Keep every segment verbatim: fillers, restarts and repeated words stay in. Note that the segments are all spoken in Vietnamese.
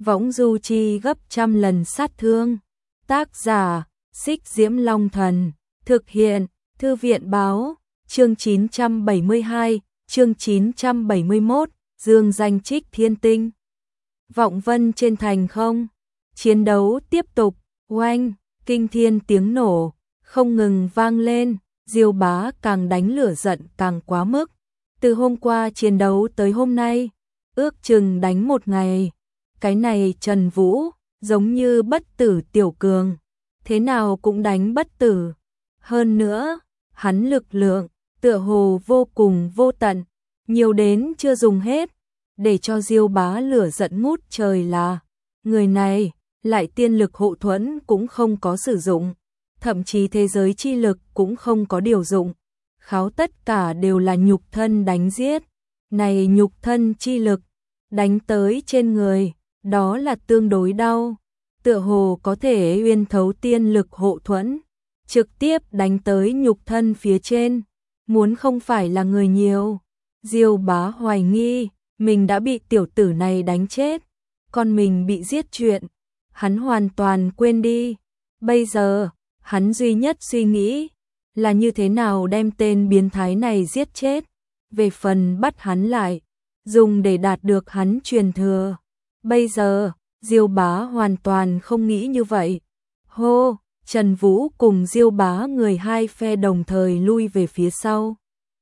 võng du chi gấp trăm lần sát thương. Tác giả, Xích Diễm Long Thần. Thực hiện, Thư viện Báo. Chương chín trăm bảy mươi hai, chương chín trăm bảy mươi mốt, dương danh Trích Thiên Tinh. Vọng vân trên thành không. Chiến đấu tiếp tục, oanh, kinh thiên tiếng nổ, không ngừng vang lên, Diêu Bá càng đánh lửa giận càng quá mức. Từ hôm qua chiến đấu tới hôm nay, ước chừng đánh một ngày. Cái này Trần Vũ, giống như bất tử tiểu cường, thế nào cũng đánh bất tử. Hơn nữa, hắn lực lượng, tựa hồ vô cùng vô tận, nhiều đến chưa dùng hết, để cho Diêu Bá lửa giận ngút trời là, người này, lại tiên lực hộ thuẫn cũng không có sử dụng, thậm chí thế giới chi lực cũng không có điều dụng, kháo tất cả đều là nhục thân đánh giết, này nhục thân chi lực, đánh tới trên người, đó là tương đối đau, tựa hồ có thể uyên thấu tiên lực hộ thuẫn, trực tiếp đánh tới nhục thân phía trên, muốn không phải là người nhiều. Diêu Bá hoài nghi, mình đã bị tiểu tử này đánh chết, còn mình bị giết chuyện, hắn hoàn toàn quên đi. Bây giờ, hắn duy nhất suy nghĩ là như thế nào đem tên biến thái này giết chết, về phần bắt hắn lại, dùng để đạt được hắn truyền thừa. Bây giờ, Diêu Bá hoàn toàn không nghĩ như vậy. Hô, Trần Vũ cùng Diêu Bá người hai phe đồng thời lui về phía sau.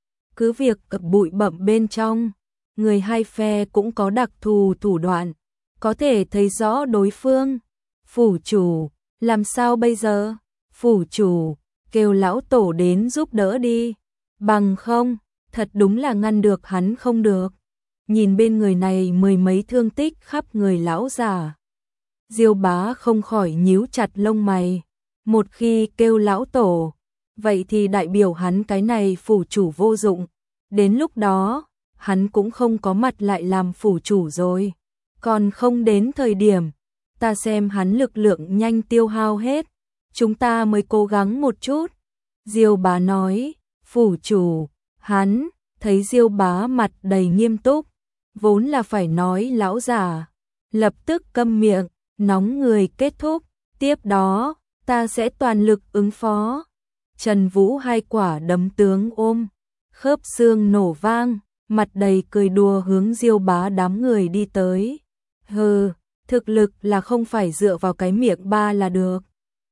Cứ việc ập bụi bặm bên trong, người hai phe cũng có đặc thù thủ đoạn, có thể thấy rõ đối phương. Phủ chủ, làm sao bây giờ? Phủ chủ, kêu lão tổ đến giúp đỡ đi. Bằng không, thật đúng là ngăn được hắn không được. Nhìn bên người này mười mấy thương tích khắp người lão già. Diêu Bá không khỏi nhíu chặt lông mày. Một khi kêu lão tổ, vậy thì đại biểu hắn cái này phủ chủ vô dụng. Đến lúc đó, hắn cũng không có mặt lại làm phủ chủ rồi. Còn không đến thời điểm, ta xem hắn lực lượng nhanh tiêu hao hết. Chúng ta mới cố gắng một chút. Diêu Bá nói, phủ chủ, hắn, thấy Diêu Bá mặt đầy nghiêm túc, vốn là phải nói lão già, lập tức câm miệng, nóng người kết thúc, tiếp đó, ta sẽ toàn lực ứng phó. Trần Vũ hai quả đấm tướng ôm, khớp xương nổ vang, mặt đầy cười đùa hướng Diêu Bá đám người đi tới. Hừ, thực lực là không phải dựa vào cái miệng ba là được.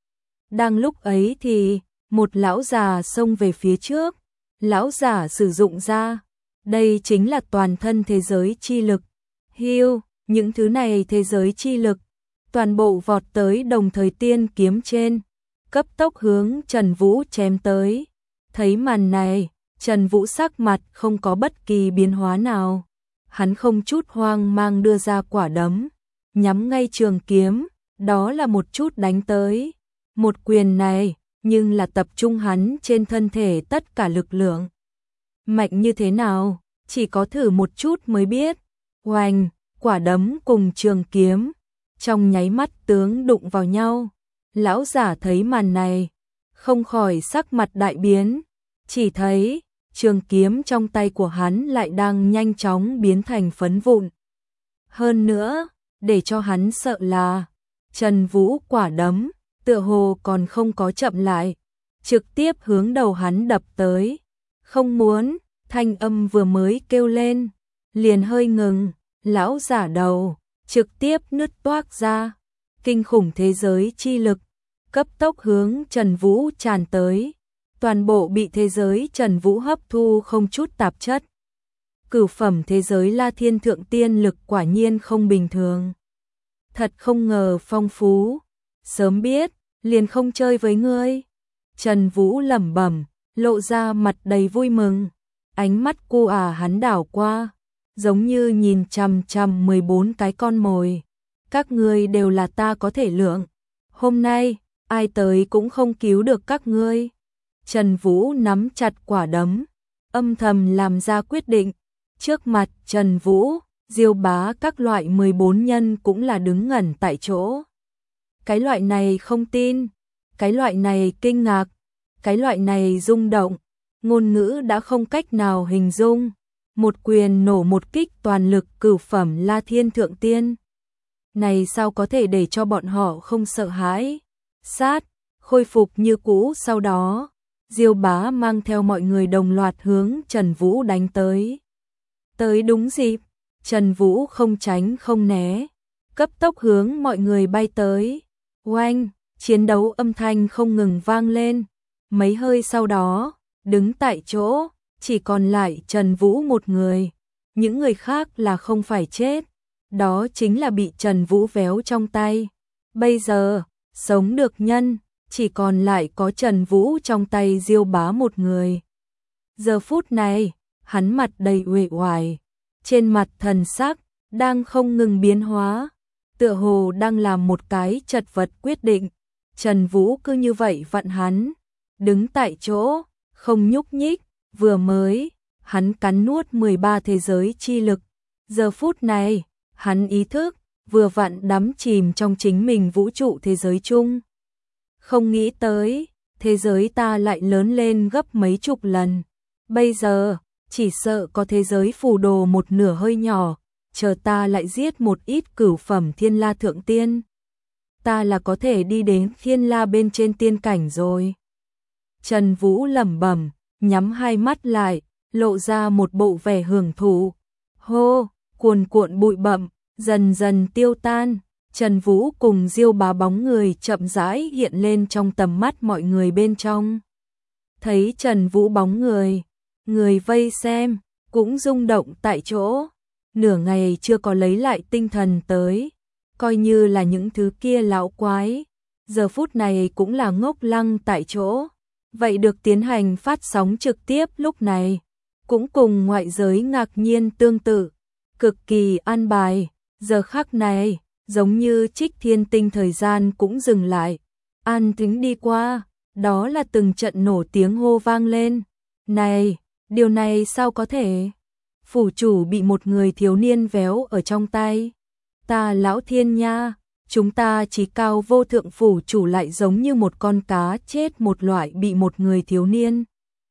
Đang lúc ấy thì, một lão già xông về phía trước, lão già sử dụng ra, đây chính là toàn thân thế giới chi lực. Hiu, những thứ này thế giới chi lực, toàn bộ vọt tới đồng thời tiên kiếm trên, cấp tốc hướng Trần Vũ chém tới. Thấy màn này, Trần Vũ sắc mặt không có bất kỳ biến hóa nào. Hắn không chút hoang mang đưa ra quả đấm, nhắm ngay trường kiếm, đó là một chút đánh tới. Một quyền này, nhưng là tập trung hắn trên thân thể tất cả lực lượng. Mạnh như thế nào, chỉ có thử một chút mới biết. Oanh, quả đấm cùng trường kiếm, trong nháy mắt tướng đụng vào nhau. Lão giả thấy màn này, không khỏi sắc mặt đại biến, chỉ thấy trường kiếm trong tay của hắn lại đang nhanh chóng biến thành phấn vụn. Hơn nữa, để cho hắn sợ là Trần Vũ quả đấm, tựa hồ còn không có chậm lại, trực tiếp hướng đầu hắn đập tới. Không muốn, thanh âm vừa mới kêu lên, liền hơi ngừng, lão giả đầu trực tiếp nứt toác ra, kinh khủng thế giới chi lực, cấp tốc hướng Trần Vũ tràn tới, toàn bộ bị thế giới Trần Vũ hấp thu không chút tạp chất. Cửu phẩm thế giới La Thiên Thượng Tiên lực quả nhiên không bình thường. Thật không ngờ phong phú, sớm biết, liền không chơi với ngươi. Trần Vũ lẩm bẩm, lộ ra mặt đầy vui mừng, ánh mắt cu à hắn đảo qua, giống như nhìn chằm chằm mười bốn cái con mồi. Các ngươi đều là ta có thể lượng. Hôm nay, ai tới cũng không cứu được các ngươi. Trần Vũ nắm chặt quả đấm, âm thầm làm ra quyết định. Trước mặt Trần Vũ, Diêu Bá các loại mười bốn nhân cũng là đứng ngẩn tại chỗ. Cái loại này không tin, cái loại này kinh ngạc, cái loại này rung động, ngôn ngữ đã không cách nào hình dung. Một quyền nổ một kích toàn lực cửu phẩm La Thiên Thượng Tiên. này sao có thể để cho bọn họ không sợ hãi. Sát, khôi phục như cũ sau đó, Diêu Bá mang theo mọi người đồng loạt hướng Trần Vũ đánh tới. Tới đúng dịp, Trần Vũ không tránh không né, cấp tốc hướng mọi người bay tới. Oanh, chiến đấu âm thanh không ngừng vang lên, mấy hơi sau đó, đứng tại chỗ, chỉ còn lại Trần Vũ một người, những người khác là không phải chết, đó chính là bị Trần Vũ véo trong tay. Bây giờ, sống được nhân, chỉ còn lại có Trần Vũ trong tay Diêu Bá một người. Giờ phút này, hắn mặt đầy uể oải, trên mặt thần sắc đang không ngừng biến hóa, tựa hồ đang làm một cái chật vật quyết định. Trần Vũ cứ như vậy vặn hắn, đứng tại chỗ, không nhúc nhích, vừa mới, hắn cắn nuốt mười ba thế giới chi lực. Giờ phút này, hắn ý thức, vừa vặn đắm chìm trong chính mình vũ trụ thế giới chung. Không nghĩ tới, thế giới ta lại lớn lên gấp mấy chục lần. Bây giờ, chỉ sợ có thế giới phù đồ một nửa hơi nhỏ, chờ ta lại giết một ít cửu phẩm thiên la thượng tiên. Ta là có thể đi đến thiên la bên trên tiên cảnh rồi. Trần Vũ lẩm bẩm, nhắm hai mắt lại, lộ ra một bộ vẻ hưởng thụ. Hô, cuồn cuộn bụi bặm, dần dần tiêu tan. Trần Vũ cùng Diêu Bá bóng người chậm rãi hiện lên trong tầm mắt mọi người bên trong. Thấy Trần Vũ bóng người, người vây xem, cũng rung động tại chỗ. Nửa ngày chưa có lấy lại tinh thần tới, coi như là những thứ kia lão quái. Giờ phút này cũng là ngốc lăng tại chỗ. Vậy được tiến hành phát sóng trực tiếp lúc này, cũng cùng ngoại giới ngạc nhiên tương tự, cực kỳ an bài. Giờ khắc này, giống như Trích Thiên Tinh thời gian cũng dừng lại, an tĩnh đi qua, đó là từng trận nổ tiếng hô vang lên. Này, điều này sao có thể? Phủ chủ bị một người thiếu niên véo ở trong tay. Ta lão thiên nha, chúng ta chí cao vô thượng phủ chủ lại giống như một con cá chết một loại bị một người thiếu niên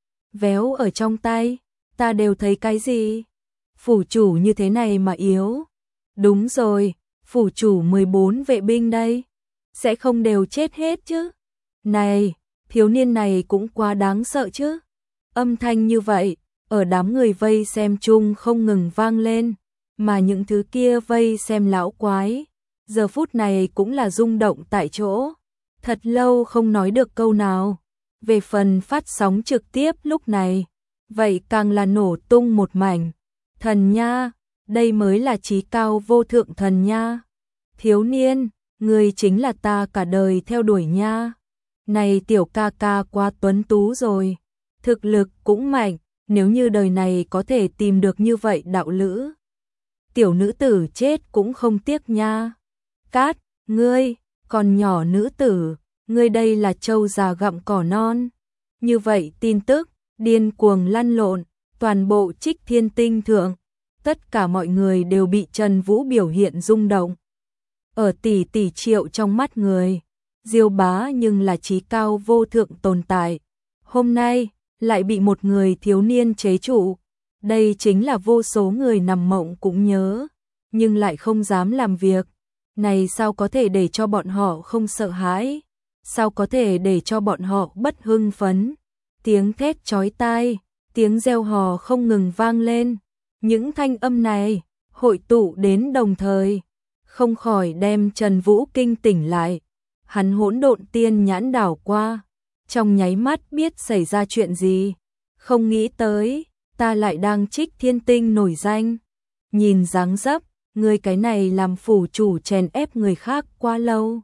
véo ở trong tay. Ta đều thấy cái gì? Phủ chủ như thế này mà yếu. Đúng rồi, phủ chủ mười bốn vệ binh đây, sẽ không đều chết hết chứ? Này, thiếu niên này cũng quá đáng sợ chứ. Âm thanh như vậy, ở đám người vây xem chung không ngừng vang lên, mà những thứ kia vây xem lão quái, giờ phút này cũng là rung động tại chỗ, thật lâu không nói được câu nào. Về phần phát sóng trực tiếp lúc này, vậy càng là nổ tung một mảnh. Thần nha, đây mới là chí cao vô thượng thần nha. Thiếu niên, người chính là ta cả đời theo đuổi nha. Này tiểu ca ca quá tuấn tú rồi, thực lực cũng mạnh, nếu như đời này có thể tìm được như vậy đạo lữ, tiểu nữ tử chết cũng không tiếc nha. Cát, ngươi, còn nhỏ nữ tử, ngươi đây là trâu già gặm cỏ non. Như vậy tin tức, điên cuồng lăn lộn, toàn bộ Trích Thiên Tinh thượng, tất cả mọi người đều bị Trần Vũ biểu hiện rung động. Ở tỷ tỷ triệu trong mắt người, Diêu Bá nhưng là chí cao vô thượng tồn tại. Hôm nay, lại bị một người thiếu niên chế trụ. Đây chính là vô số người nằm mộng cũng nhớ, nhưng lại không dám làm việc. Này sao có thể để cho bọn họ không sợ hãi? Sao có thể để cho bọn họ bất hưng phấn? Tiếng thét chói tai, tiếng reo hò không ngừng vang lên. Những thanh âm này hội tụ đến đồng thời, không khỏi đem Trần Vũ kinh tỉnh lại. Hắn hỗn độn tiên nhãn đảo qua, trong nháy mắt biết xảy ra chuyện gì. Không nghĩ tới, ta lại đang Trích Thiên Tinh nổi danh. Nhìn dáng dấp, người cái này làm phủ chủ chèn ép người khác quá lâu.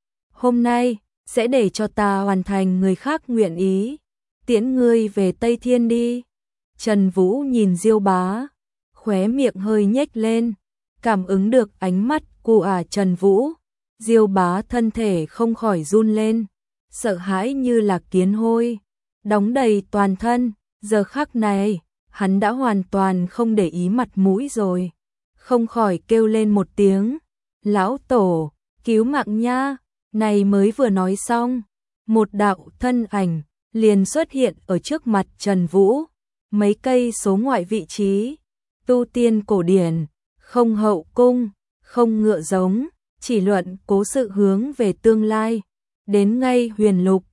Hôm nay, sẽ để cho ta hoàn thành người khác nguyện ý. Tiễn ngươi về Tây Thiên đi. Trần Vũ nhìn Diêu Bá, khóe miệng hơi nhếch lên, cảm ứng được ánh mắt của ả Trần Vũ. Diêu Bá thân thể không khỏi run lên, sợ hãi như là kiến hôi, đóng đầy toàn thân. Giờ khắc này, hắn đã hoàn toàn không để ý mặt mũi rồi, không khỏi kêu lên một tiếng, lão tổ, cứu mạng nha. Này mới vừa nói xong, một đạo thân ảnh liền xuất hiện ở trước mặt Trần Vũ, mấy cây số ngoại vị trí, tu tiên cổ điển, không hậu cung, không ngựa giống, chỉ luận cố sự hướng về tương lai. Đến ngay huyền lục,